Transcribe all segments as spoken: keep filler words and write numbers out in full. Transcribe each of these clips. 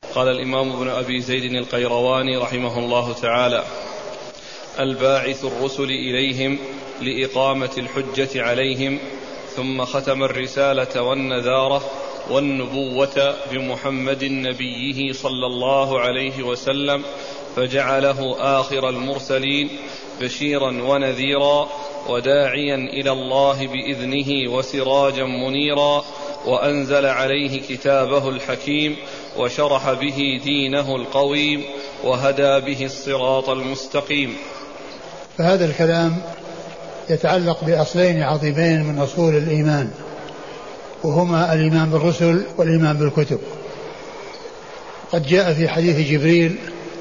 قال الإمام ابن أبي زيد القيرواني رحمه الله تعالى: الباعث الرسل إليهم لإقامة الحجة عليهم، ثم ختم الرسالة والنذارة والنبوة بمحمد نبيه صلى الله عليه وسلم، فجعله آخر المرسلين بشيرا ونذيرا وداعيا إلى الله بإذنه وسراجا منيرا، وأنزل عليه كتابه الحكيم وشرح به دينه القويم وهدى به الصراط المستقيم. فهذا الكلام يتعلق بأصلين عظيمين من أصول الإيمان، وهما الإيمان بالرسل والإيمان بالكتب. قد جاء في حديث جبريل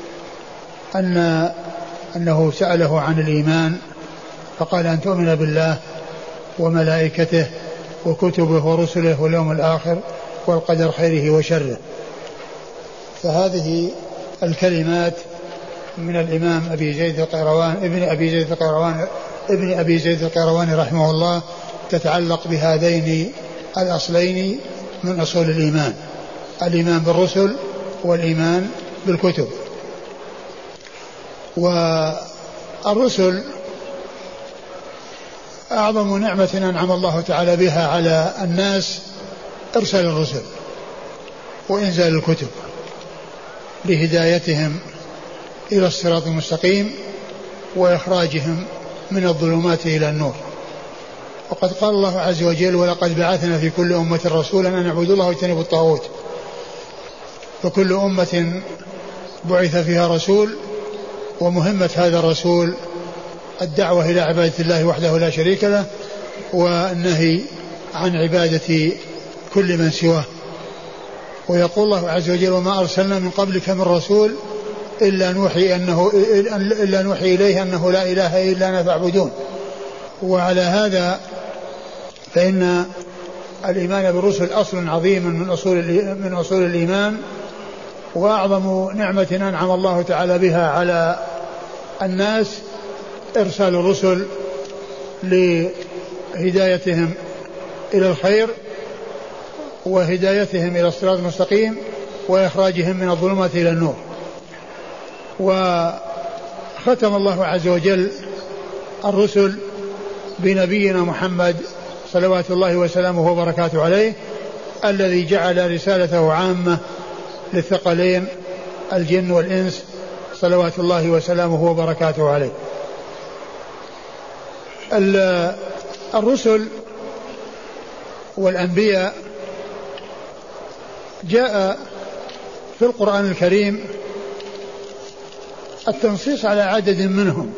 أن أنه سأله عن الإيمان فقال: أن تؤمن بالله وملائكته وكتبه ورسله واليوم الآخر والقدر خيره وشره. فهذه الكلمات من الإمام أبي زيد القيروان ابن أبي زيد القيروان ابن أبي زيد القيرواني رحمه الله تتعلق بهذين الأصلين من أصول الإيمان: الإيمان بالرسل والإيمان بالكتب. والرسل أعظم نعمة أنعم الله تعالى بها على الناس إرسال الرسل وإنزال الكتب لهدايتهم إلى الصراط المستقيم وإخراجهم من الظلمات إلى النور. وقد قال الله عز وجل: ولقد بعثنا في كل أمة رسولا أن اعبدوا الله واجتنبوا الطاغوت. فكل أمة بعث فيها رسول، ومهمة هذا الرسول الدعوة إلى عبادة الله وحده لا شريك له، والنهي عن عبادة كل من سواه. ويقول الله عز وجل: وما أرسلنا من قبلك من رسول إلا نوحي, أنه إلا نوحي إليه أنه لا إله إلا أنا فاعبدون. وعلى هذا فإن الإيمان بالرسل أصل عظيم من أصول, من أصول الإيمان، وأعظم نعمة أنعم الله تعالى بها على الناس إرسال الرسل لهدايتهم إلى الخير وهدايتهم إلى الصراط المستقيم وإخراجهم من الظلمات إلى النور. وختم الله عز وجل الرسل بنبينا محمد صلوات الله وسلامه وبركاته عليه، الذي جعل رسالته عامة للثقلين الجن والإنس صلوات الله وسلامه وبركاته عليه. الرسل والأنبياء جاء في القرآن الكريم التنصيص على عدد منهم،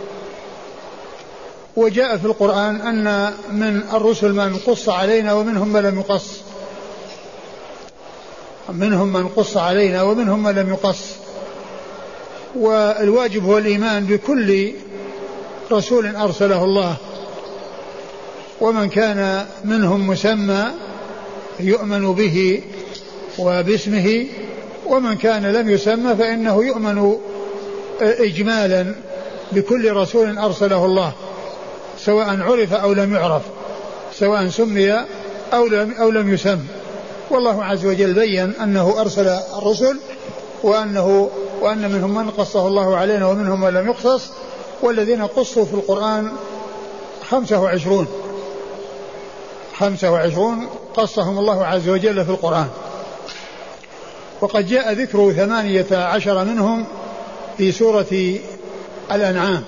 وجاء في القرآن أن من الرسل من قص علينا ومنهم من لم يقص، منهم من قص علينا ومنهم من لم يقص. والواجب هو الإيمان بكل رسول أرسله الله، ومن كان منهم مسمى يؤمن به وباسمه، ومن كان لم يسمى فإنه يؤمن إجمالا بكل رسول أرسله الله، سواء عرف أو لم يعرف، سواء سمي أو لم, أو لم يسم. والله عز وجل بيّن أنه أرسل الرسل، وأنه وأن منهم من قصه الله علينا ومنهم من لم يقصص. والذين قصوا في القرآن خمسة وعشرون خمسة وعشرون قصهم الله عز وجل في القرآن. وقد جاء ذكر ثمانية عشر منهم في سورة الأنعام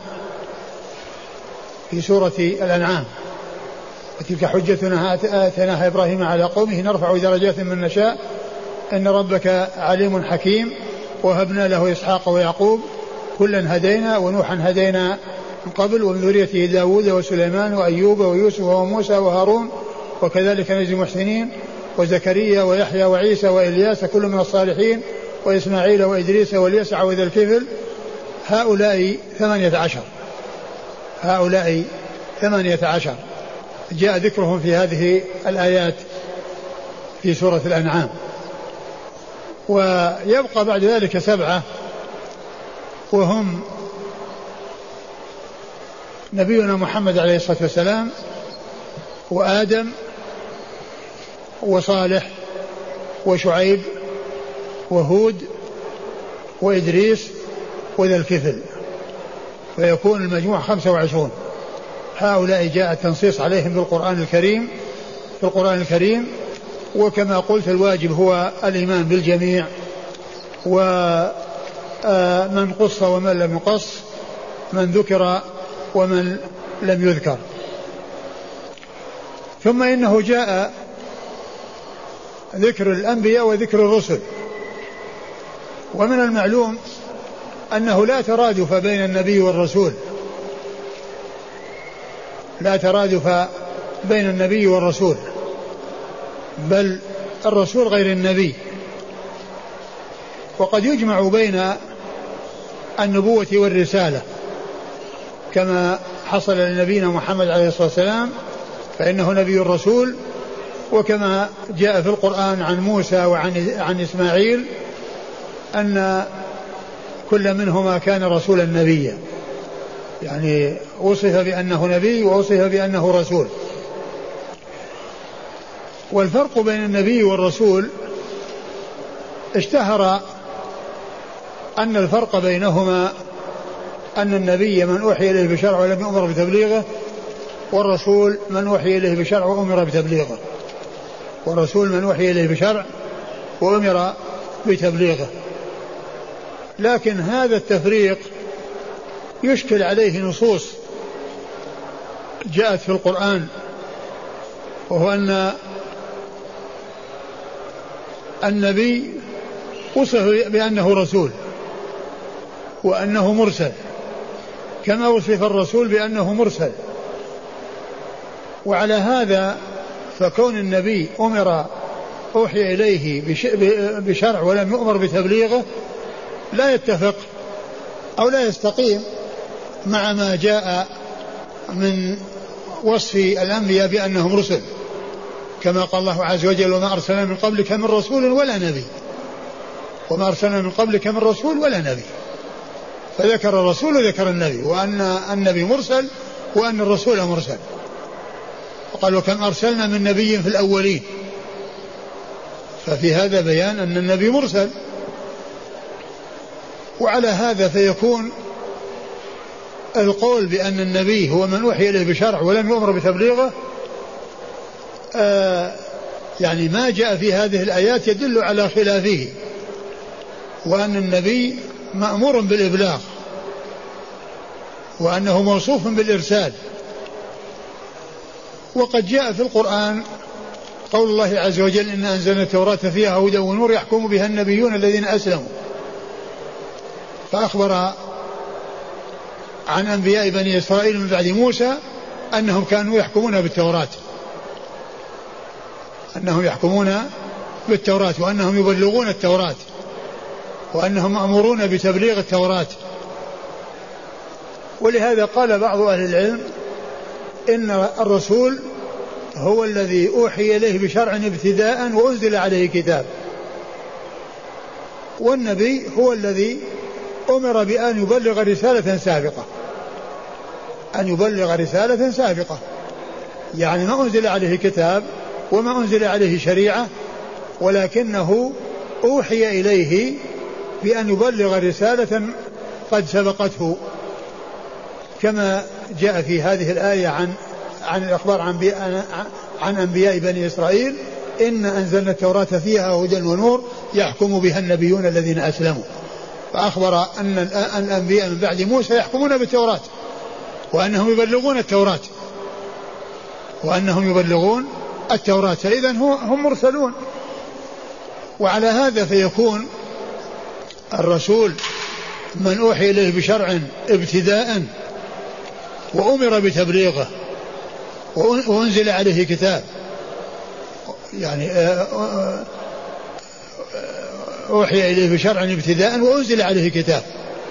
في سورة الأنعام وتلك حجتنا آتيناها إبراهيم على قومه نرفع درجات من نشاء إن ربك عليم حكيم وهبنا له إسحاق ويعقوب كلا هدينا ونوحا هدينا من قبل ومن ذريته داود وسليمان وأيوب ويوسف وموسى وهارون وكذلك نجزي المحسنين وزكريا ويحيى وعيسى وإلياس كل من الصالحين وإسماعيل وإدريس واليسع وذا الكفل. هؤلاء ثمانية عشر هؤلاء ثمانية عشر جاء ذكرهم في هذه الآيات في سورة الأنعام. ويبقى بعد ذلك سبعة، وهم نبينا محمد عليه الصلاة والسلام وآدم وصالح وشعيب وهود وإدريس وذا الكفل، فيكون المجموع خمسة وعشرون. هؤلاء جاء التنصيص عليهم بالقرآن الكريم في القرآن الكريم. وكما قلت الواجب هو الإيمان بالجميع، ومن قص ومن لم يقص، من ذكر ومن لم يذكر. ثم إنه جاء ذكر الأنبياء وذكر الرسل، ومن المعلوم أنه لا ترادف بين النبي والرسول، لا ترادف بين النبي والرسول، بل الرسول غير النبي. وقد يجمع بين النبوة والرسالة كما حصل لنبينا محمد عليه الصلاة والسلام فإنه نبي الرسول، وكما جاء في القرآن عن موسى وعن عن إسماعيل أن كل منهما كان رسولا نبيا، يعني وصف بأنه نبي ووصف بأنه رسول. والفرق بين النبي والرسول اشتهر أن الفرق بينهما أن النبي من أوحي إليه بشرع ولم يؤمر بتبليغه، والرسول من أوحي إليه بشرع وأمر بتبليغه والرسول من أوحي إليه بشرع وأمر بتبليغه. لكن هذا التفريق يشكل عليه نصوص جاءت في القرآن، وهو أن النبي وصف بأنه رسول وأنه مرسل، كما وصف الرسول بأنه مرسل. وعلى هذا فكون النبي أمر أوحي إليه بشرع ولم يؤمر بتبليغه لا يتفق أو لا يستقيم مع ما جاء من وصف الأنبياء بأنهم رسل، كما قال الله عز وجل: وما أرسلنا من قبلك من رسول ولا نبي وما أرسلنا من قبلك من رسول ولا نبي. فذكر الرسول وذكر النبي، وأن النبي مرسل وأن الرسول مرسل. وقال: وكم أرسلنا من نبي في الأولين. ففي هذا بيان أن النبي مرسل. وعلى هذا فيكون القول بأن النبي هو من أوحي إليه بشرع ولم يؤمر بتبليغه آه يعني ما جاء في هذه الآيات يدل على خلافه، وأن النبي مأمور بالإبلاغ وأنه موصوف بالإرسال. وقد جاء في القرآن قول الله عز وجل: إن أنزلنا التوراة فيها هدى ونور يحكم بها النبيون الذين أسلموا. فأخبر عن أنبياء بني إسرائيل من بعد موسى أنهم كانوا يحكمون بالتوراة أنهم يحكمون بالتوراة وأنهم يبلغون التوراة وأنهم مأمورون بتبليغ التوراة. ولهذا قال بعض أهل العلم إن الرسول هو الذي أوحي إليه بشرع ابتداء وأنزل عليه كتاب، والنبي هو الذي أمر بأن يبلغ رسالة سابقة أن يبلغ رسالة سابقة يعني ما أنزل عليه كتاب وما أنزل عليه شريعة، ولكنه أوحي إليه بأن يبلغ رسالة قد سبقته، كما جاء في هذه الآية عن عن الأخبار عن, عن أنبياء بني إسرائيل: إن أنزلنا التوراة فيها هدى ونور يحكم بها النبيون الذين أسلموا. فأخبر أن الأنبياء من بعد موسى يحكمون بالتوراة وأنهم يبلغون التوراة وأنهم يبلغون التوراة فإذن هم مرسلون. وعلى هذا فيكون الرسول من أوحي إليه بشرع ابتداء وأمر بتبليغه وأنزل عليه كتاب، يعني أوحي إليه بشرع ابتداء وأنزل عليه كتاب.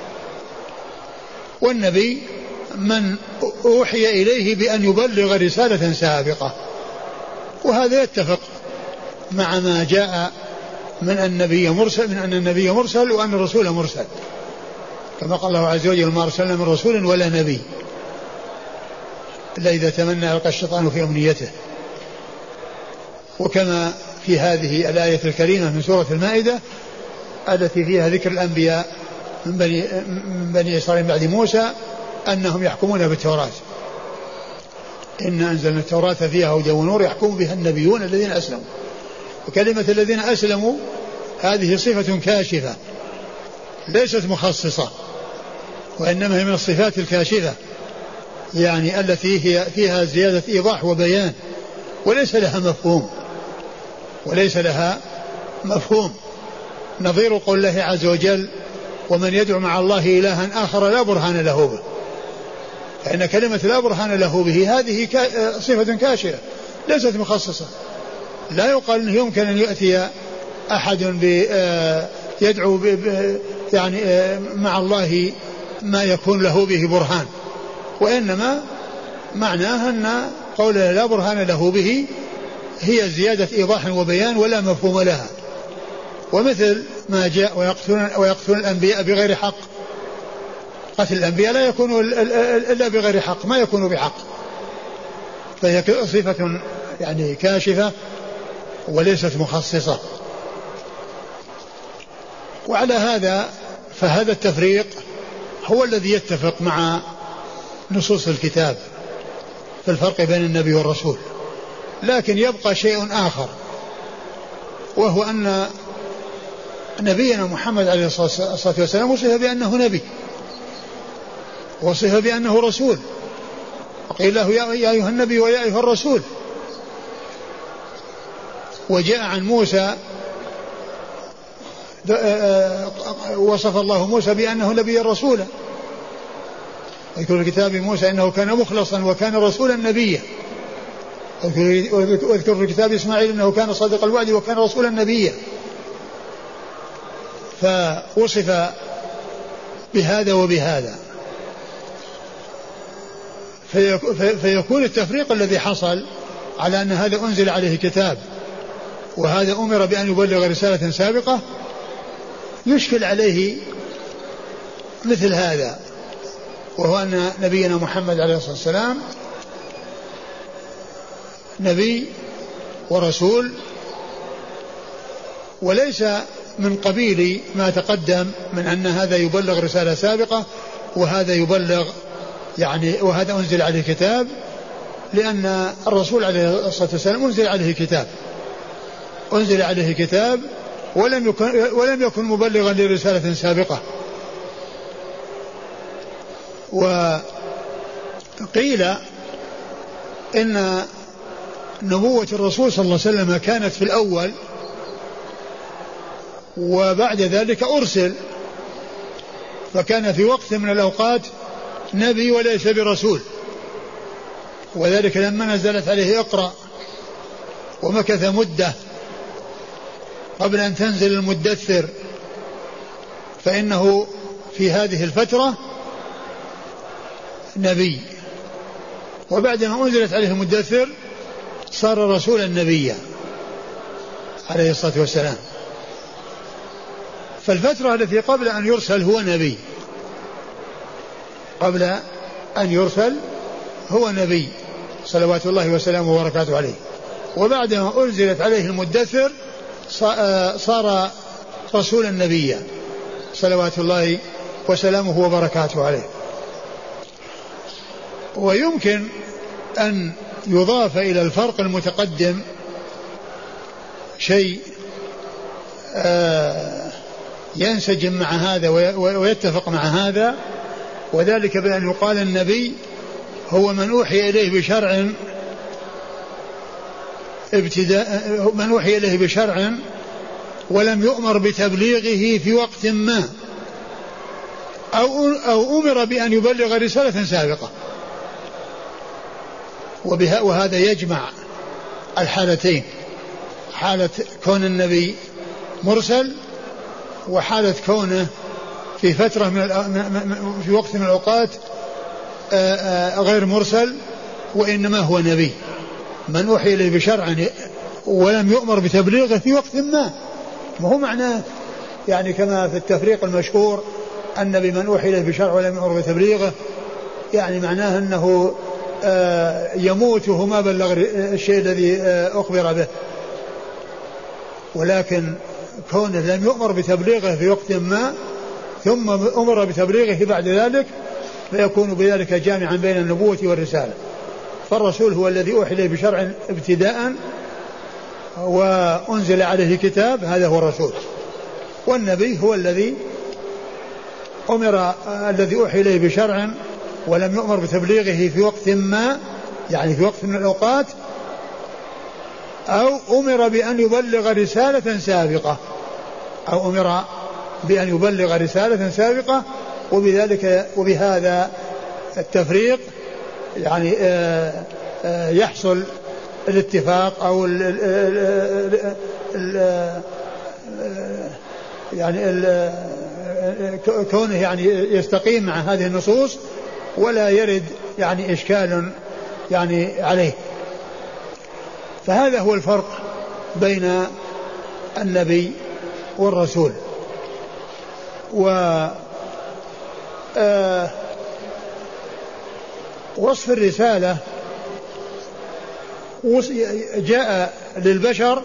والنبي من أوحي إليه بأن يبلغ رسالة سابقة، وهذا يتفق مع ما جاء من النبي مرسل من أن النبي مرسل وأن الرسول مرسل، كما قال الله عز وجل: ما أرسلنا من رسول ولا نبي إلا إذا تمنى ألقى الشيطان في أمنيته. وكما في هذه الآية الكريمة من سورة المائدة: التي فيها ذكر الأنبياء من بني, من بني إسرائيل بعد موسى أنهم يحكمون بالتوراة. إن أنزلنا التوراة فيها هدى ونور يحكم بها النبيون الذين أسلموا. وكلمة الذين أسلموا هذه صفة كاشفة ليست مخصصة، وإنما هي من الصفات الكاشفة، يعني التي هي فيها زيادة إيضاح وبيان وليس لها مفهوم وليس لها مفهوم نظير قول الله عز وجل ومن يدعو مع الله إلها آخر لا برهان له به. فإن كلمة لا برهان له به هذه صفة كاشفة ليست مخصصة. لا يقال أنه يمكن أن يأتي أحد يدعو يعني مع الله ما يكون له به برهان، وإنما معناه أن قوله لا برهان له به هي زيادة إيضاح وبيان ولا مفهوم لها. ومثل ما جاء ويقتلون, ويقتلون الأنبياء بغير حق، قتل الأنبياء لا يكون إلا بغير حق، ما يكون بحق، فهي صفة يعني كاشفة وليست مخصصة. وعلى هذا فهذا التفريق هو الذي يتفق مع نصوص الكتاب في الفرق بين النبي والرسول. لكن يبقى شيء آخر، وهو أن نبينا محمد عليه الصلاة والسلام وصف بأنه نبي وصف بأنه رسول، وقيل له يا أيها النبي ويا أيها الرسول. وجاء عن موسى وصف الله موسى بأنه نبي رسولا، ويذكر في كتاب موسى أنه كان مخلصا وكان رسولا نبيا، ويذكر في كتاب إسماعيل أنه كان صادق الوعد وكان رسولا نبيا. فوصف بهذا وبهذا، فيكون التفريق الذي حصل على أن هذا أنزل عليه كتاب وهذا أمر بأن يبلغ رسالة سابقة يشكل عليه مثل هذا، وهو أن نبينا محمد عليه الصلاة والسلام نبي ورسول، وليس من قبيل ما تقدم من أن هذا يبلغ رسالة سابقة وهذا يبلغ يعني وهذا أنزل عليه كتاب، لأن الرسول عليه الصلاة والسلام أنزل عليه كتاب أنزل عليه كتاب ولم يكن, ولم يكن مبلغا لرسالة سابقة. وقيل إن نبوة الرسول صلى الله عليه وسلم كانت في الأول وبعد ذلك أرسل، فكان في وقت من الأوقات نبي وليس برسول، وذلك لما نزلت عليه اقرأ ومكث مدة قبل أن تنزل المدثر، فإنه في هذه الفترة نبي، وبعدما أنزلت عليه المدثر صار رسولا نبيا عليه الصلاة والسلام. فالفترة التي قبل أن يرسل هو نبي قبل أن يرسل هو نبي صلوات الله وسلامه وبركاته عليه، وبعدما أنزلت عليه المدثر صار رسولا نبيا صلوات الله وسلامه وبركاته عليه. ويمكن أن يضاف إلى الفرق المتقدم شيء ينسجم مع هذا ويتفق مع هذا، وذلك بأن يقال النبي هو من أوحي إليه بشرع ابتداء من أوحي إليه بشرع ولم يؤمر بتبليغه في وقت ما، أو, أو أمر بأن يبلغ رسالة سابقة. وهذا يجمع الحالتين، حالة كون النبي مرسل وحالة كونه في فترة من في وقت من الأوقات غير مرسل وإنما هو نبي من أوحي إليه بشرع ولم يؤمر بتبليغه في وقت ما. ما هو معناه يعني كما في التفريق المشهور النبي من أوحي إليه بشرع ولم يؤمر بتبليغه، يعني معناه أنه يموت وهو ما بلغ الشيء الذي أخبر به. ولكن كونه لم يؤمر بتبليغه في وقت ما ثم أمر بتبليغه بعد ذلك فيكون بذلك جامعا بين النبوة والرسالة. فالرسول هو الذي أوحي إليه بشرع ابتداء وأنزل عليه كتاب، هذا هو الرسول. والنبي هو الذي أمر الذي أوحي إليه بشرع ولم يؤمر بتبليغه في وقت ما، يعني في وقت من الأوقات، أو أمر بأن يبلغ رسالة سابقة أو أمر بأن يبلغ رسالة سابقة وبذلك وبهذا التفريق يعني آآ آآ يحصل الاتفاق أو ال ال ال يعني ال كونه يعني يستقيم مع هذه النصوص ولا يرد يعني إشكال يعني عليه. فهذا هو الفرق بين النبي والرسول. و آه وصف الرسالة جاء للبشر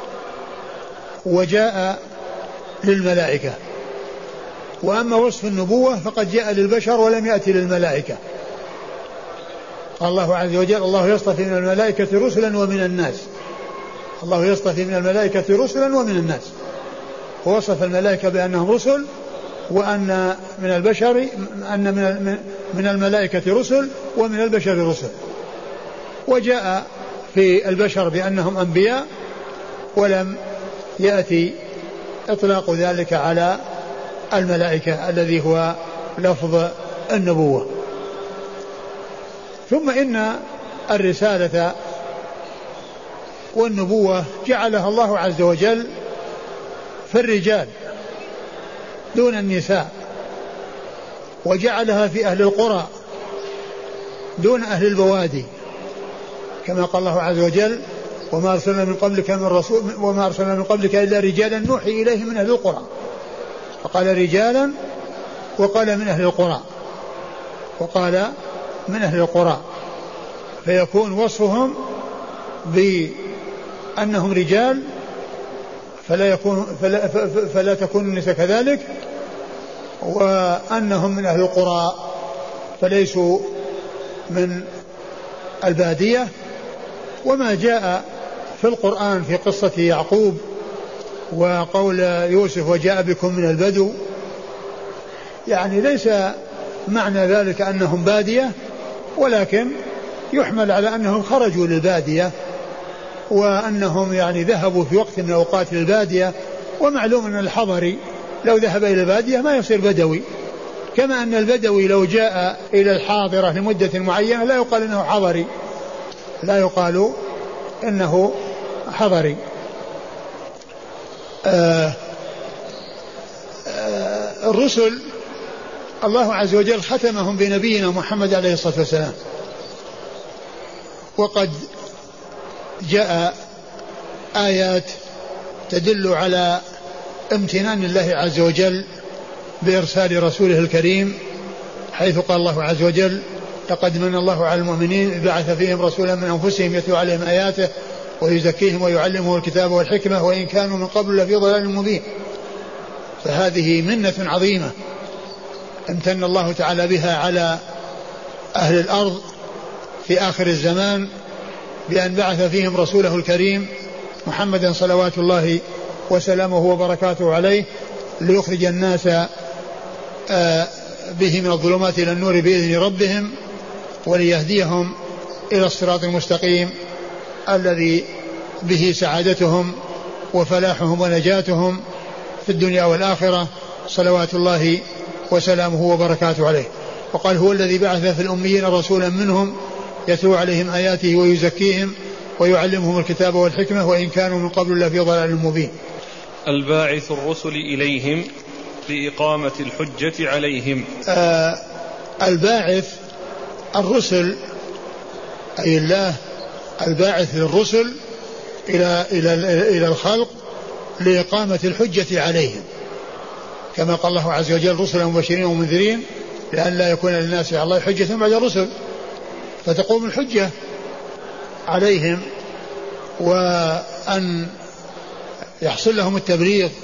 وجاء للملائكة، وأما وصف النبوة فقد جاء للبشر ولم يأتي للملائكة. قال الله عز وجل: الله يصطفي من الملائكة رسلا ومن الناس. الله يصطفي من الملائكة رسلا ومن الناس، ووصف الملائكة بأنهم رسل، وأن من البشر أن من من الملائكة رسل ومن البشر رسل. وجاء في البشر بأنهم أنبياء، ولم يأتي إطلاق ذلك على الملائكة الذي هو لفظ النبوة. ثم إن الرسالة والنبوة جعلها الله عز وجل في الرجال دون النساء، وجعلها في أهل القرى دون أهل البوادي، كما قال الله عز وجل: وما أرسلنا من قبلك من رسول وما أرسلنا من قبلك إلا رجالا نوحي إليه من أهل القرى. فقال رجالا وقال من أهل القرى وقال من أهل القرى، فيكون وصفهم بأنهم رجال فلا يكون فلا, فلا تكون النساء كذلك، وأنهم من أهل القرى فليسوا من البادية. وما جاء في القرآن في قصة يعقوب وقول يوسف: وجاء بكم من البدو، يعني ليس معنى ذلك أنهم بادية، ولكن يحمل على أنهم خرجوا للبادية، وأنهم يعني ذهبوا في وقت من الأوقات للبادية. ومعلوم أن الحضري لو ذهب إلى البادية ما يصير بدوي، كما أن البدوي لو جاء إلى الحاضرة لمدة معينة لا يقال إنه حضري، لا يقال إنه حضري. آه آه الرسل الله عز وجل ختمهم بنبينا محمد عليه الصلاة والسلام، وقد جاء آيات تدل على امتنان الله عز وجل بإرسال رسوله الكريم، حيث قال الله عز وجل: لقد من الله على المؤمنين بعث فيهم رسولا من أنفسهم يتلو عليهم آياته ويزكيهم ويعلمهم الكتاب والحكمة وإن كانوا من قبل لفي ضلال مبين. فهذه منة عظيمة امتن الله تعالى بها على أهل الأرض في آخر الزمان بأن بعث فيهم رسوله الكريم محمدا صلوات الله وسلامه وبركاته عليه، ليخرج الناس به من الظلمات إلى النور بإذن ربهم وليهديهم إلى الصراط المستقيم الذي به سعادتهم وفلاحهم ونجاتهم في الدنيا والآخرة، صلوات الله وسلامه وبركاته عليه. وقال: هو الذي بعث في الأميين رسولا منهم يتلو عليهم آياته ويزكيهم ويعلمهم الكتاب والحكمة وإن كانوا من قبل لفي ضلال مبين. الباعث الرسل إليهم لإقامة الحجة عليهم. آه الباعث الرسل أي الله الباعث للرسل إلى إلى إلى الخلق لإقامة الحجة عليهم، كما قال الله عز وجل: رسلا مبشرين ومنذرين لأن لا يكون للناس على الله حجة بعد الرسل، فتقوم الحجة عليهم وأن يحصل لهم التبليغ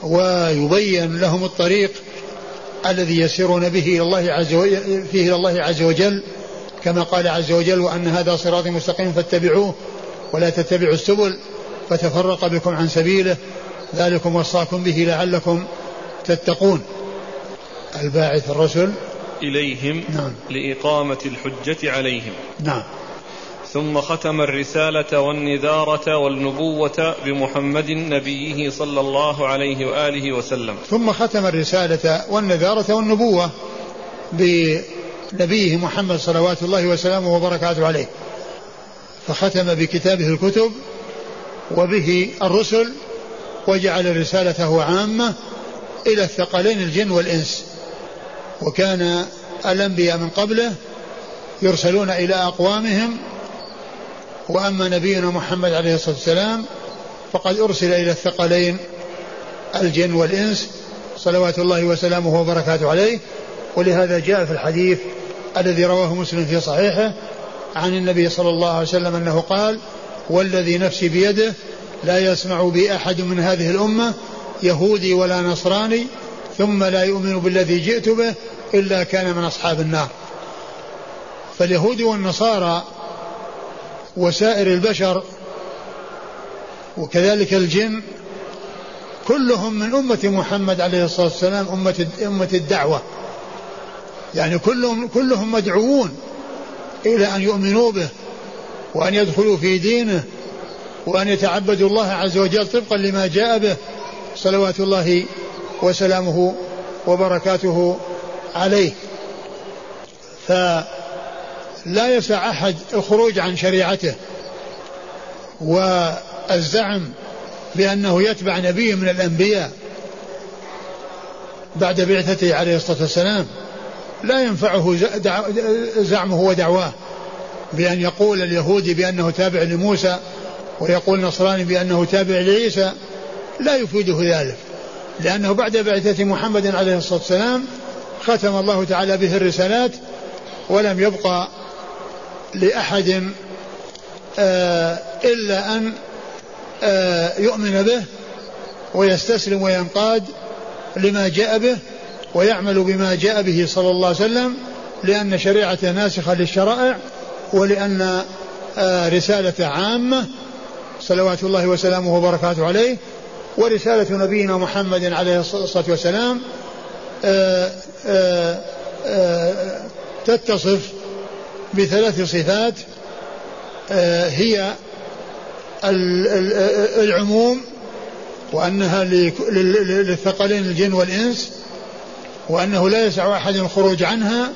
ويبين لهم الطريق الذي يسيرون به إلى الله عز وجل فيه إلى الله عز وجل، كما قال عز وجل: وأن هذا صراطي مستقيم فاتبعوه ولا تتبعوا السبل فتفرق بكم عن سبيله ذلكم وصاكم به لعلكم تتقون. الباعث الرسل إليهم نعم. لإقامة الحجة عليهم. نعم. ثم ختم الرسالة والنذارة والنبوة بمحمد نبيه صلى الله عليه وآله وسلم. ثم ختم الرسالة والنذارة والنبوة بنبيه محمد صلوات الله وسلامه وبركاته عليه، فختم بكتابه الكتب وبه الرسل، وجعل رسالته عامة إلى الثقلين الجن والإنس. وكان الأنبياء من قبله يرسلون إلى أقوامهم، وأما نبينا محمد عليه الصلاة والسلام فقد أرسل إلى الثقلين الجن والإنس صلوات الله وسلامه وبركاته عليه. ولهذا جاء في الحديث الذي رواه مسلم في صحيحه عن النبي صلى الله عليه وسلم أنه قال: والذي نفسي بيده لا يسمع بي أحد من هذه الأمة يهودي ولا نصراني ثم لا يؤمن بالذي جئت به إلا كان من أصحاب النار. فاليهود والنصارى وسائر البشر وكذلك الجن كلهم من أمة محمد عليه الصلاة والسلام، أمة أمة الدعوة، يعني كلهم كلهم مدعوون إلى أن يؤمنوا به وأن يدخلوا في دينه وأن يتعبدوا الله عز وجل طبقا لما جاء به صلوات الله وسلامه وبركاته عليه. فلا يسع أحد الخروج عن شريعته والزعم بأنه يتبع نبي من الأنبياء بعد بعثته عليه الصلاة والسلام. لا ينفعه زعمه ودعواه بأن يقول اليهودي بأنه تابع لموسى ويقول نصراني بأنه تابع لعيسى، لا يفيده ذلك، لأنه بعد بعثة محمد عليه الصلاة والسلام ختم الله تعالى به الرسالات، ولم يبقى لأحد آه إلا أن آه يؤمن به ويستسلم وينقاد لما جاء به ويعمل بما جاء به صلى الله عليه وسلم، لأن شريعته ناسخة للشرائع، ولأن آه رسالة عامة صلوات الله وسلامه وبركاته عليه. ورسالة نبينا محمد عليه الصلاة والسلام آآ آآ آآ تتصف بثلاث صفات، هي العموم، وأنها للثقلين الجن والإنس، وأنه لا يسع أحد الخروج عنها،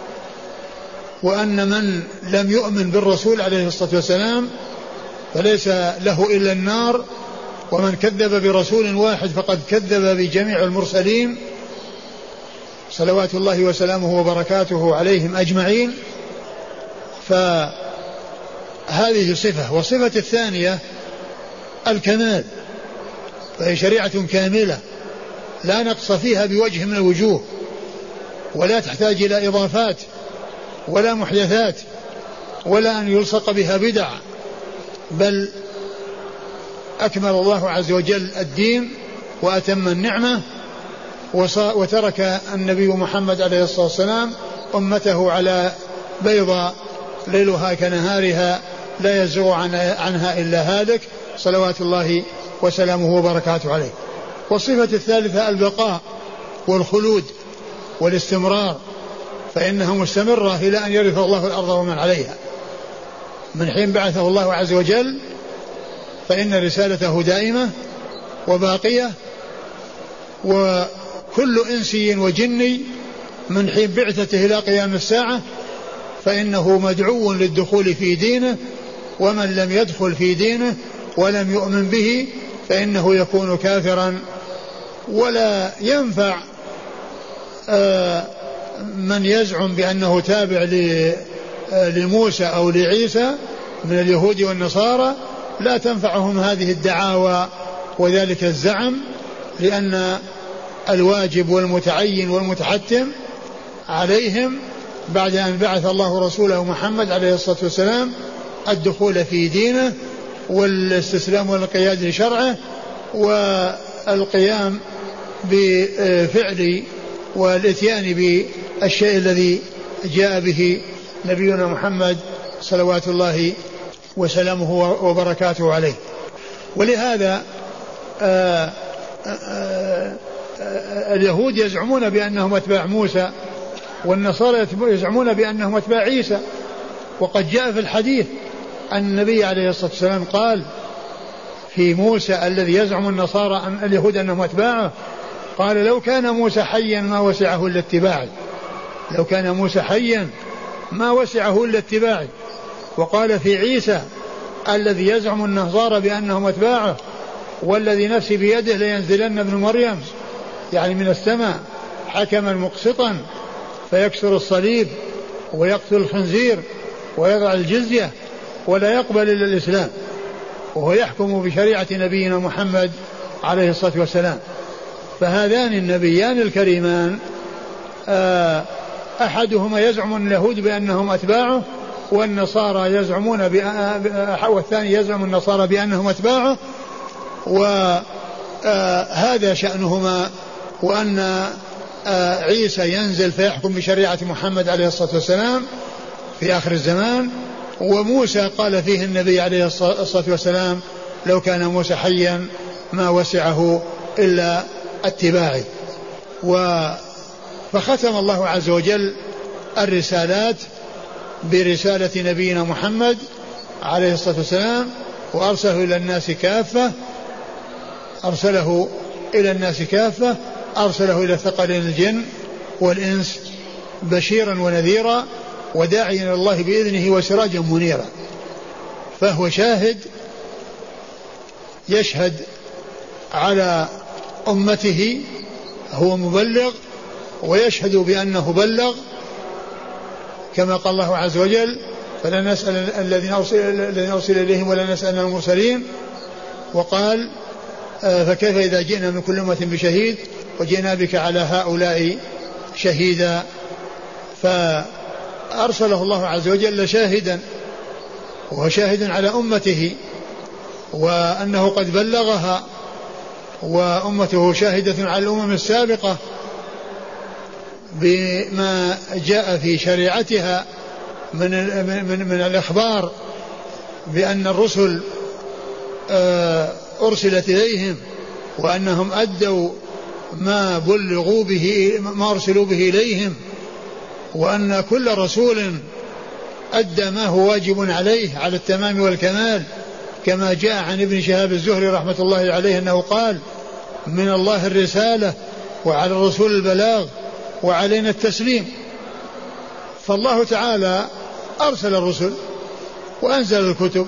وأن من لم يؤمن بالرسول عليه الصلاة والسلام فليس له إلا النار، ومن كذب برسول واحد فقد كذب بجميع المرسلين صلوات الله وسلامه وبركاته عليهم أجمعين. فهذه صفة. والصفة الثانية الكمال، فهي شريعة كاملة لا نقص فيها بوجه من الوجوه، ولا تحتاج إلى إضافات ولا محدثات ولا أن يلصق بها بدع، بل أكمل الله عز وجل الدين وأتم النعمة، وترك النبي محمد عليه الصلاة والسلام أمته على بيضاء ليلها كنهارها لا يزغ عنها إلا هالك صلوات الله وسلامه وبركاته عليه. والصفة الثالثة البقاء والخلود والاستمرار، فإنها مستمرة إلى أن يرث الله الأرض ومن عليها. من حين بعثه الله عز وجل فإن رسالته دائمة وباقية، وكل إنسي وجني من حين بعثته إلى قيام الساعة فإنه مدعو للدخول في دينه، ومن لم يدخل في دينه ولم يؤمن به فإنه يكون كافرا. ولا ينفع من يزعم بأنه تابع لموسى أو لعيسى من اليهود والنصارى، لا تنفعهم هذه الدعاوى وذلك الزعم، لأن الواجب والمتعين والمتحتم عليهم بعد أن بعث الله رسوله محمد عليه الصلاة والسلام الدخول في دينه، والاستسلام والانقياد لشرعه، والقيام بفعل والاتيان بالشيء الذي جاء به نبينا محمد صلوات الله وسلامه وبركاته عليه. ولهذا آآ آآ اليهود يزعمون بأنهم أتباع موسى، والنصارى يزعمون بأنهم أتباع عيسى. وقد جاء في الحديث أن النبي عليه الصلاة والسلام قال في موسى الذي يزعم النصارى أن اليهود أنهم أتباعه، قال لو كان موسى حيا ما وسعه إلا اتباعي، لو كان موسى حيا ما وسعه إلا اتباعي. وقال في عيسى الذي يزعم النصارى بأنهم أتباعه، والذي نفسي بيده لينزلن ابن مريم يعني من السماء حكما مقسطا فيكسر الصليب ويقتل الخنزير ويضع الجزية ولا يقبل إلا الإسلام، وهو يحكم بشريعة نبينا محمد عليه الصلاة والسلام. فهذان النبيان الكريمان أحدهما يزعم اليهود بأنهم أتباعه، والنصارى يزعمون والثاني يزعم النصارى بأنهم أتباعه، وهذا شأنهما، وأن عيسى ينزل فيحكم بشريعة محمد عليه الصلاة والسلام في آخر الزمان. وموسى قال فيه النبي عليه الصلاة والسلام لو كان موسى حيا ما وسعه إلا اتباعي. فختم الله عز وجل الرسالات برسالة نبينا محمد عليه الصلاة والسلام، وأرسله إلى الناس كافة أرسله إلى الناس كافة أرسله إلى ثقلين الجن والإنس بشيرا ونذيرا وداعيا إلى الله بإذنه وسراجا منيرا. فهو شاهد يشهد على أمته، هو مبلغ ويشهد بأنه بلغ، كما قال الله عز وجل فلا نسأل الذين أرسل, الذين أرسل إليهم ولا نسأل المرسلين. وقال فكيف إذا جئنا من كل أمة بشهيد وجئنا بك على هؤلاء شهيدا. فأرسله الله عز وجل شاهدا، وهو شاهد على أمته وأنه قد بلغها، وأمته شاهدة على الأمم السابقة بما جاء في شريعتها من, من, من الإخبار بأن الرسل أرسلت إليهم وأنهم أدوا ما بلغوا به ما أرسلوا به إليهم، وأن كل رسول أدى ما هو واجب عليه على التمام والكمال، كما جاء عن ابن شهاب الزهري رحمة الله عليه أنه قال من الله الرسالة وعلى الرسول البلاغ وعلينا التسليم. فالله تعالى أرسل الرسل وأنزل الكتب،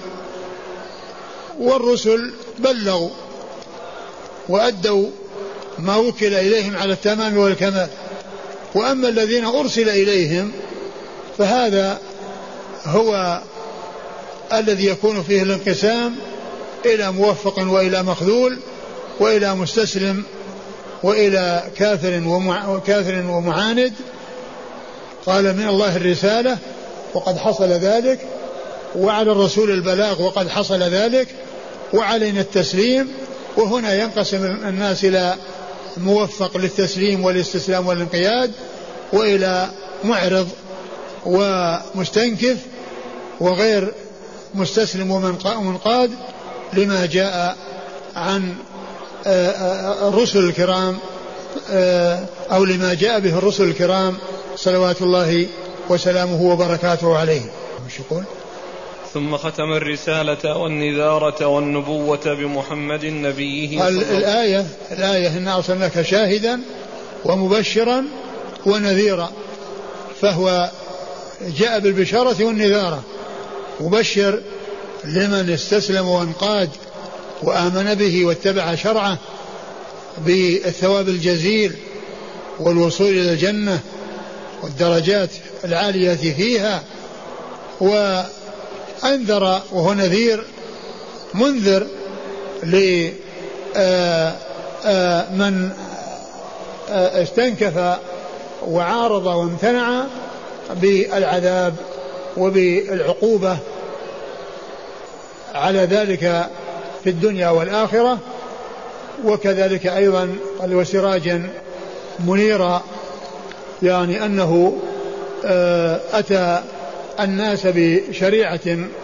والرسل بلغوا وأدوا ما وكل إليهم على التمام والكمال. وأما الذين أرسل إليهم فهذا هو الذي يكون فيه الانقسام إلى موفق وإلى مخذول وإلى مستسلم وإلى كافر وكافر ومعاند. قال من الله الرسالة وقد حصل ذلك، وعلى الرسول البلاغ وقد حصل ذلك، وعلينا التسليم. وهنا ينقسم الناس إلى موفق للتسليم والاستسلام والانقياد، وإلى معرض ومستنكف وغير مستسلم ومنقاد لما جاء عن الرسل الكرام أو لما جاء به الرسل الكرام صلوات الله وسلامه وبركاته عليهم. مش يقول ثم ختم الرسالة والنذارة والنبوة بمحمد نبيه. الآية الآية إن أرسلناك شاهدا ومبشرا ونذيرا، فهو جاء بالبشارة والنذارة، مبشر لمن استسلم وانقاد وآمن به واتبع شرعه بالثواب الجزيل والوصول إلى الجنة والدرجات العالية فيها. وأنذر وهو نذير منذر لمن استنكف وعارض وامتنع بالعذاب وبالعقوبة على ذلك في الدنيا والآخرة. وكذلك أيضا قال وسراجا منيرا، يعني أنه أتى الناس بشريعة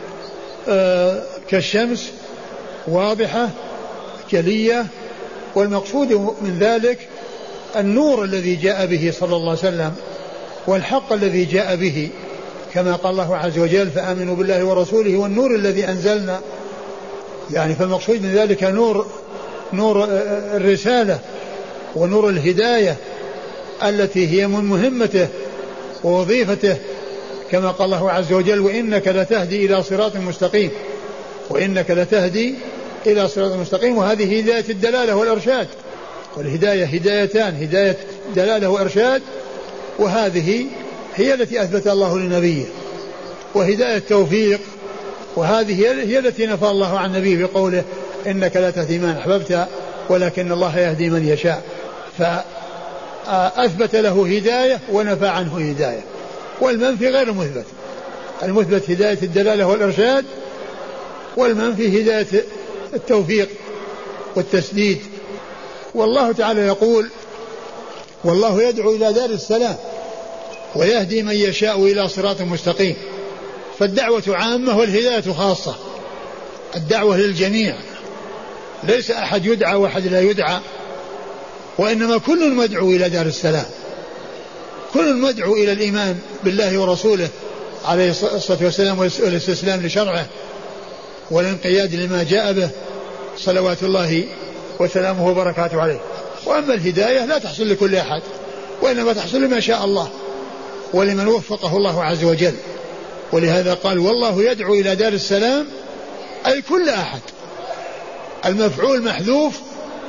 كالشمس واضحة جلية، والمقصود من ذلك النور الذي جاء به صلى الله عليه وسلم والحق الذي جاء به، كما قال الله عز وجل فآمنوا بالله ورسوله والنور الذي أنزلنا. يعني فالمقصود من ذلك نور نور الرسالة ونور الهداية التي هي من مهمته ووظيفته، كما قال الله عز وجل وإنك لتهدي إلى صراط مستقيم، وإنك لتهدي إلى صراط مستقيم. وهذه هداية الدلالة والإرشاد، والهداية هدايتان، هداية دلالة وإرشاد، وهذه هي التي أثبت الله لنبيه، وهداية توفيق، وهذه هي التي نفى الله عن نبيه بقوله إنك لا تهدي من أحببت ولكن الله يهدي من يشاء، فأثبت له هداية ونفى عنه هداية، والمنفي غير المثبت. المثبت هداية الدلالة والإرشاد، والمنفي هداية التوفيق والتسديد. والله تعالى يقول والله يدعو إلى دار السلام ويهدي من يشاء إلى صراط مستقيم. فالدعوة عامة والهداية خاصة، الدعوة للجميع، ليس أحد يدعى وأحد لا يدعى، وإنما كل مدعو إلى دار السلام، كل مدعو إلى الإيمان بالله ورسوله عليه الصلاة والسلام والاستسلام لشرعه والانقياد لما جاء به صلوات الله وسلامه وبركاته عليه. وأما الهداية لا تحصل لكل أحد، وإنما تحصل لما شاء الله ولمن وفقه الله عز وجل. ولهذا قال والله يدعو إلى دار السلام، أي كل أحد. المفعول محذوف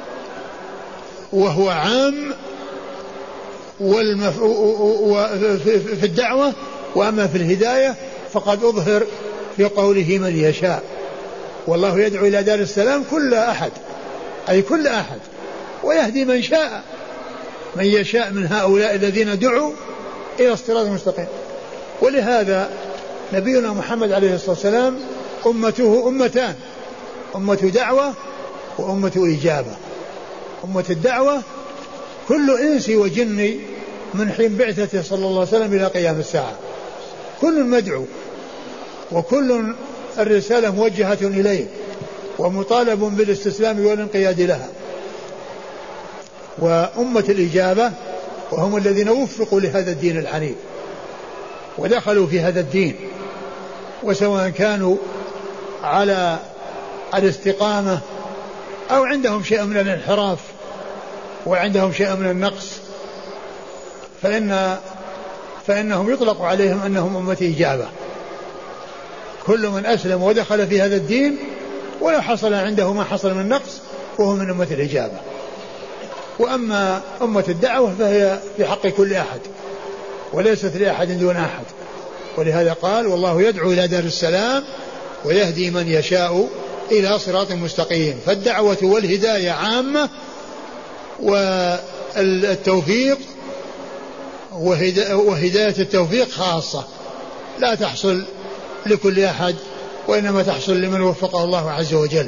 وهو عام والمف... في الدعوة، وأما في الهداية فقد أظهر في قوله من يشاء. والله يدعو إلى دار السلام كل أحد، أي كل أحد، ويهدي من شاء، من يشاء من هؤلاء الذين دعوا إلى الصراط المستقيم. ولهذا نبينا محمد عليه الصلاة والسلام أمته أمتان، أمة دعوة وأمة إجابة. أمة الدعوة كل إنس وجن من حين بعثته صلى الله عليه وسلم إلى قيام الساعة، كل مدعو، وكل الرسالة موجهة إليه ومطالب بالاستسلام والانقياد لها. وأمة الإجابة وهم الذين وفقوا لهذا الدين الحنيف ودخلوا في هذا الدين، وسواء كانوا على الاستقامة أو عندهم شيء من الانحراف وعندهم شيء من النقص، فإن فإنهم يطلق عليهم أنهم أمة إجابة. كل من أسلم ودخل في هذا الدين ولا حصل عنده ما حصل من نقص وهو من أمة الإجابة. وأما أمة الدعوة فهي في حق كل أحد وليست لأحد دون أحد. ولهذا قال والله يدعو إلى دار السلام ويهدي من يشاء إلى صراط مستقيم. فالدعوة والهداية عامة، والتوفيق وهداية التوفيق خاصة، لا تحصل لكل أحد وإنما تحصل لمن وفقه الله عز وجل.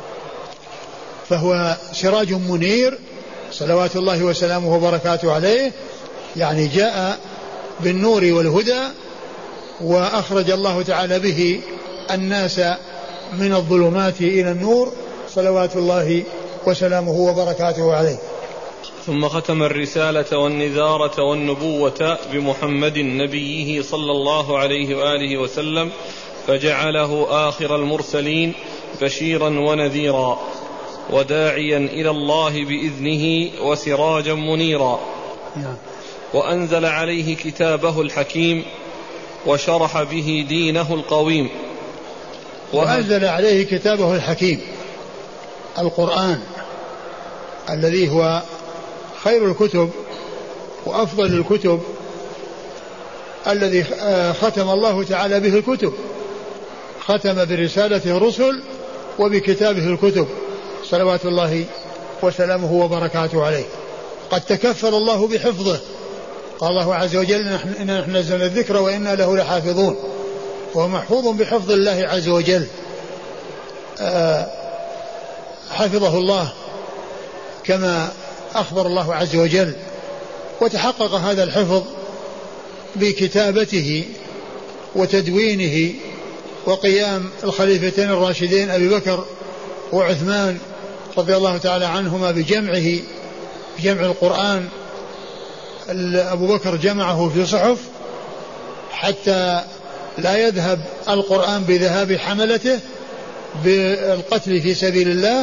فهو سراج منير صلوات الله وسلامه وبركاته عليه، يعني جاء بالنور والهدى، وأخرج الله تعالى به الناس من الظلمات إلى النور صلوات الله وسلامه وبركاته عليه. ثم ختم الرسالة والنذارة والنبوة بمحمد نبيه صلى الله عليه وآله وسلم، فجعله آخر المرسلين بشيرا ونذيرا وداعيا إلى الله بإذنه وسراجا منيرا. وأنزل عليه كتابه الحكيم وشرح به دينه القويم. وأنزل عليه كتابه الحكيم القرآن الذي هو خير الكتب وأفضل الكتب، الذي ختم الله تعالى به الكتب، ختم برسالته الرسل وبكتابه الكتب صلوات الله وسلامه وبركاته عليه. قد تكفل الله بحفظه، قال الله عز وجل إنا نحن نزلنا الذكر وإنا له لحافظون، وهو محفوظ بحفظ الله عز وجل. حفظه الله كما أخبر الله عز وجل. وتحقق هذا الحفظ بكتابته وتدوينه وقيام الخليفتين الراشدين أبي بكر وعثمان رضي الله تعالى عنهما بجمعه بجمع القرآن. أبو بكر جمعه في صحف حتى لا يذهب القرآن بذهاب حملته بالقتل في سبيل الله،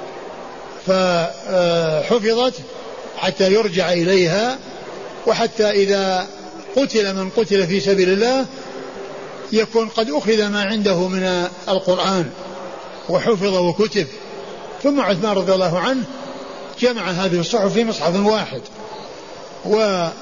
فحفظت حتى يرجع إليها، وحتى إذا قتل من قتل في سبيل الله يكون قد أخذ ما عنده من القرآن وحفظ وكتب. ثم عثمان رضي الله عنه جمع هذه الصحف في مصحف واحد، وصار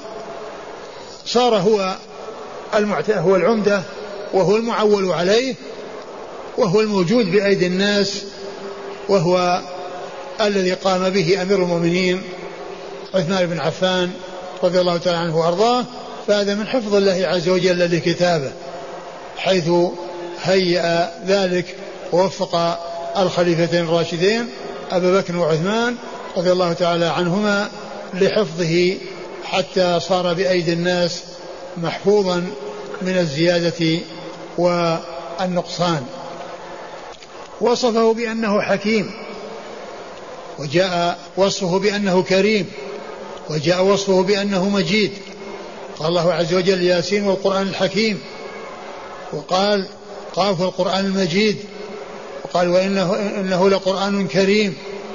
هو هو العمدة وهو المعول عليه وهو الموجود بأيدي الناس، وهو الذي قام به أمير المؤمنين عثمان بن عفان رضي الله تعالى عنه وأرضاه. فهذا من حفظ الله عز وجل لكتابه، حيث هيأ ذلك ووفق الخليفتين الراشدين أبا بكر وعثمان رضي الله تعالى عنهما لحفظه حتى صار بأيدي الناس محفوظا من الزيادة والنقصان. وصفه بأنه حكيم، وجاء وصفه بأنه كريم، وجاء وصفه بأنه مجيد. قال الله عز وجل ياسين والقرآن الحكيم، وقال قاف القرآن المجيد، وقال وإنه إنه لقرآن كريم.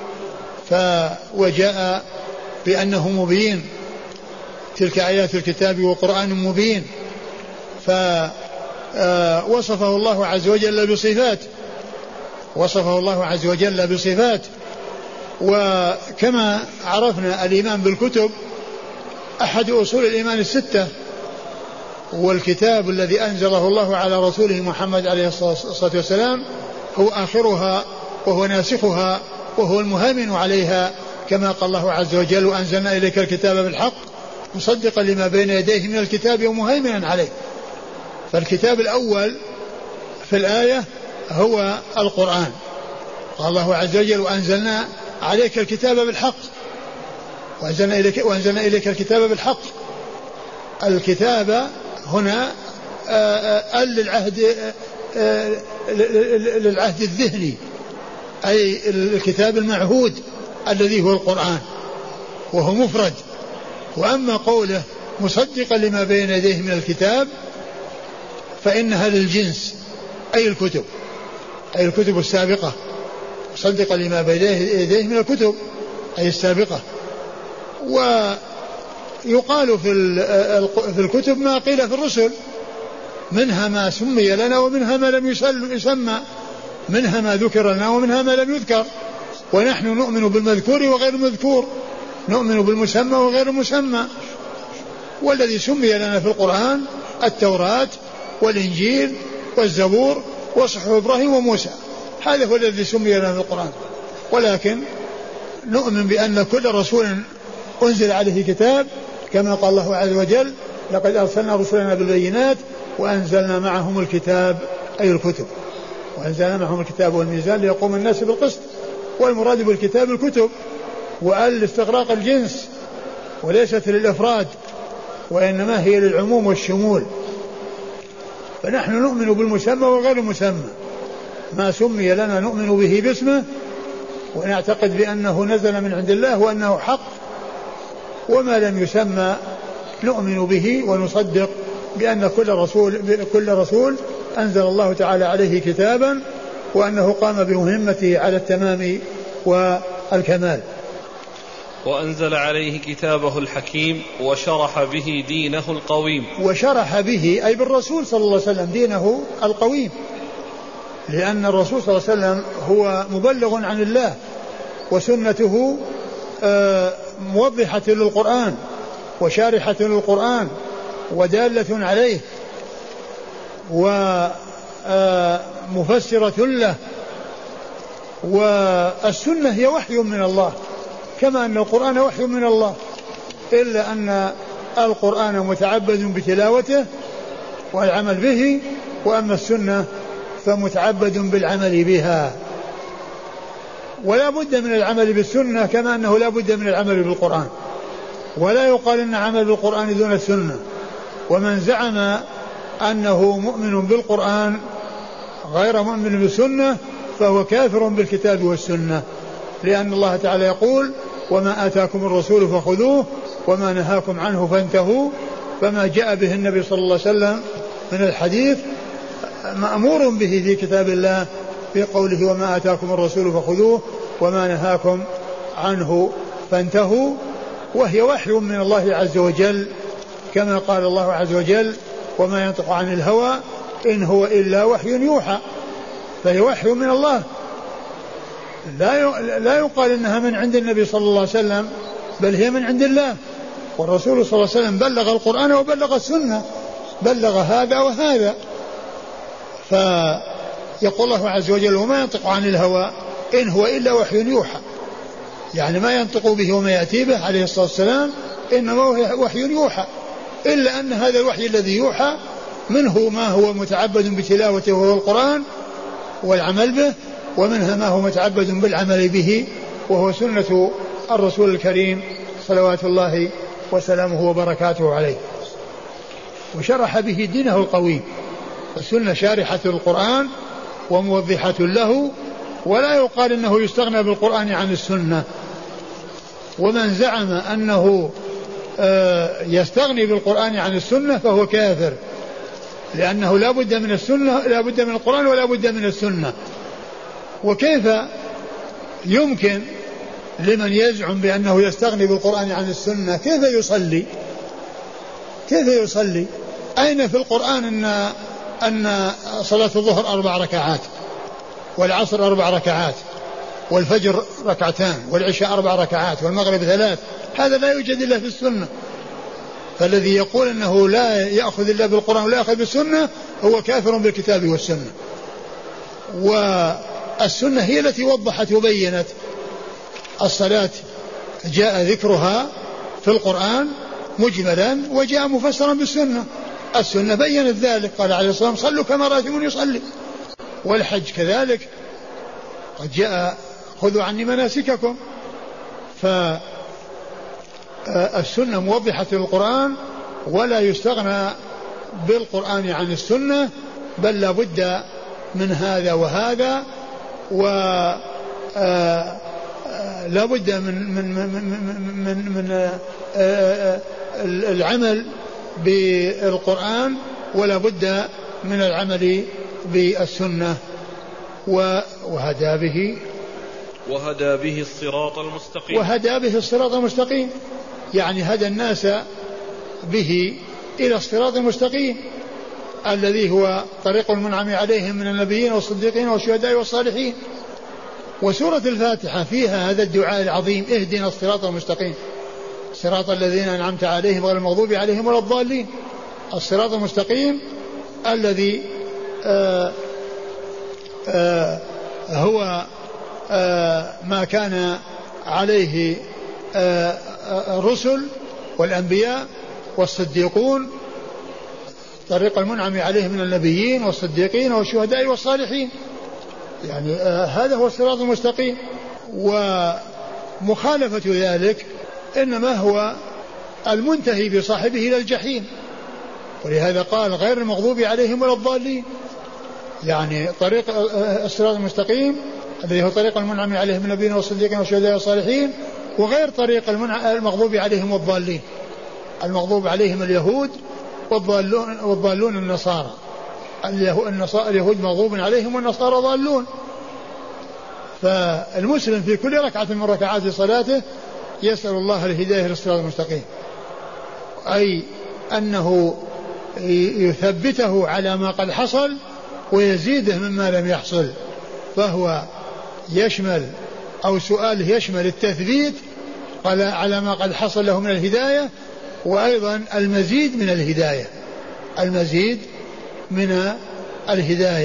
وجاء بأنه مبين، تلك آيات الكتاب وقرآن مبين. فوصفه الله عز وجل بصفات وصفه الله عز وجل بصفات وكما عرفنا الإيمان بالكتب أحد أصول الإيمان الستة، والكتاب الذي أنزله الله على رسوله محمد عليه الصلاة والسلام هو آخرها وهو ناسخها وهو المهيمن عليها، كما قال الله عز وجل وأنزلنا إليك الكتاب بالحق مصدقا لما بين يديه من الكتاب ومهيمنا عليه. فالكتاب الأول في الآية هو القرآن. قال الله عز وجل وأنزلنا عليك الكتاب بالحق وأنزلنا إليك, وأنزلنا إليك الكتاب بالحق. الكتاب هنا آل للعهد للعهد الذهني، أي الكتاب المعهود الذي هو القرآن وهو مفرد. وأما قوله مصدقا لما بين يديه من الكتاب فإنها للجنس، أي الكتب أي الكتب السابقة، مصدقا لما بين يديه من الكتب أي السابقة. ويقال في الكتب ما قيل في الرسل، منها ما سمي لنا ومنها ما لم يسمى، منها ما ذكر لنا ومنها ما لم يذكر. ونحن نؤمن بالمذكور وغير المذكور، نؤمن بالمسمى وغير المسمى. والذي سمي لنا في القرآن التوراة والإنجيل والزبور وصحف إبراهيم وموسى، هذا هو الذي سمي لنا في القرآن. ولكن نؤمن بأن كل رسول أنزل عليه كتاب، كما قال الله عز وجل لقد أرسلنا رسلنا بالبينات وأنزلنا معهم الكتاب أي الكتب، وأنزلنا معهم الكتاب والميزان ليقوم الناس بالقسط. والمراد بالكتاب الكتب، وأل لاستغراق الجنس وليست للإفراد، وإنما هي للعموم والشمول. فنحن نؤمن بالمسمى وغير المسمى، ما سمي لنا نؤمن به باسمه ونعتقد بأنه نزل من عند الله وأنه حق، وما لم يسمى نؤمن به ونصدق بأن كل رسول, كل رسول أنزل الله تعالى عليه كتابا وأنه قام بمهمته على التمام والكمال. وأنزل عليه كتابه الحكيم وشرح به دينه القويم. وشرح به أي بالرسول صلى الله عليه وسلم دينه القويم، لأن الرسول صلى الله عليه وسلم هو مبلغ عن الله، وسنته موضحة للقرآن وشارحة للقرآن ودالة عليه ومفسرة له. والسنة هي وحي من الله كما أن القرآن وحي من الله، إلا أن القرآن متعبد بتلاوته والعمل به، وأما السنة فمتعبد بالعمل بها. ولا بد من العمل بالسنة كما أنه لا بد من العمل بالقرآن، ولا يقال أن عمل بالقرآن دون السنة. ومن زعم أنه مؤمن بالقرآن غير مؤمن بالسنة فهو كافر بالكتاب والسنة، لأن الله تعالى يقول وما آتاكم الرسول فخذوه وما نهاكم عنه فانتهوا. فما جاء به النبي صلى الله عليه وسلم من الحديث مأمور به في كتاب الله في قوله وما آتاكم الرسول فخذوه وما نهاكم عنه فانتهوا، وهي وحي من الله عز وجل كما قال الله عز وجل وما ينطق عن الهوى إن هو إلا وحي يوحى. فهي وحي من الله، لا لا يقال إنها من عند النبي صلى الله عليه وسلم، بل هي من عند الله. والرسول صلى الله عليه وسلم بلغ القرآن وبلغ السنة، بلغ هذا وهذا. فيقول الله عز وجل وما ينطق عن الهوى إن هو إلا وحي يوحى، يعني ما ينطق به وما يأتي به عليه الصلاة والسلام إنما هو وحي يوحى، إلا أن هذا الوحي الذي يوحى منه ما هو متعبد بتلاوته وهو القرآن والعمل به، ومنها ما هو متعبد بالعمل به وهو سنة الرسول الكريم صلوات الله وسلامه وبركاته عليه. وشرح به دينه القويم، السنة شارحة القرآن وموضحة له، ولا يقال إنه يستغنى بالقرآن عن السنة. ومن زعم أنه يستغني بالقرآن عن السنة فهو كافر، لأنه لا بد من السنة، لا بد من القرآن ولا بد من السنة. وكيف يمكن لمن يزعم بأنه يستغني بالقرآن عن السنة كيف يصلي؟ كيف يصلي؟ أين في القرآن أن أن صلاة الظهر أربع ركعات والعصر أربع ركعات والفجر ركعتان والعشاء أربع ركعات والمغرب ثلاث؟ هذا لا يوجد إلا في السنة. فالذي يقول أنه لا يأخذ إلا بالقرآن ولا يأخذ بالسنة هو كافر بالكتاب والسنة. والسنة هي التي وضحت وبينت. الصلاة جاء ذكرها في القرآن مجملا وجاء مفسرا بالسنة. السنة بينت ذلك، قال عليه الصلاة والسلام صلوا كما رأيتمون يصلي. والحج كذلك قد جاء خذوا عني مناسككم. فالسنة موضحة للقرآن، ولا يستغنى بالقرآن عن السنة، بل لا بد من هذا وهذا، ولا بد من من من من, من العمل بالقرآن، ولا بد من العمل بالسنة. وهدى به وهدى به الصراط المستقيم وهدى به الصراط المستقيم يعني هدى الناس به إلى الصراط المستقيم الذي هو طريق المنعم عليهم من النبيين والصديقين والشهداء والصالحين. وسورة الفاتحة فيها هذا الدعاء العظيم اهدنا الصراط المستقيم صراط الذين أنعمت عليهم غير المغضوب عليهم ولا الضالين. الصراط المستقيم الذي آآ آآ هو آآ ما كان عليه الرسل والأنبياء والصديقون، طريق المنعم عليهم من النبيين والصديقين والشهداء والصالحين، يعني هذا هو الصراط المستقيم. ومخالفة ذلك إنما هو المنتهي بصاحبه إلى الجحيم، ولهذا قال غير المغضوب عليهم ولا الضالين، يعني طريق الصراط المستقيم الذي هو طريق المنعم عليهم من النبيين والصديقين والشهداء والصالحين، وغير طريق المغضوب عليهم والضالين. المغضوب عليهم اليهود والضالون, والضالون النصارى. اليهود مغضوب عليهم والنصارى ضالون. فالمسلم في كل ركعة من ركعات صلاته يسأل الله الهداية للصراط المستقيم، أي أنه يثبته على ما قد حصل ويزيده مما لم يحصل. فهو يشمل أو سؤاله يشمل التثبيت على ما قد حصل له من الهداية، وأيضا المزيد من الهداية المزيد من الهداية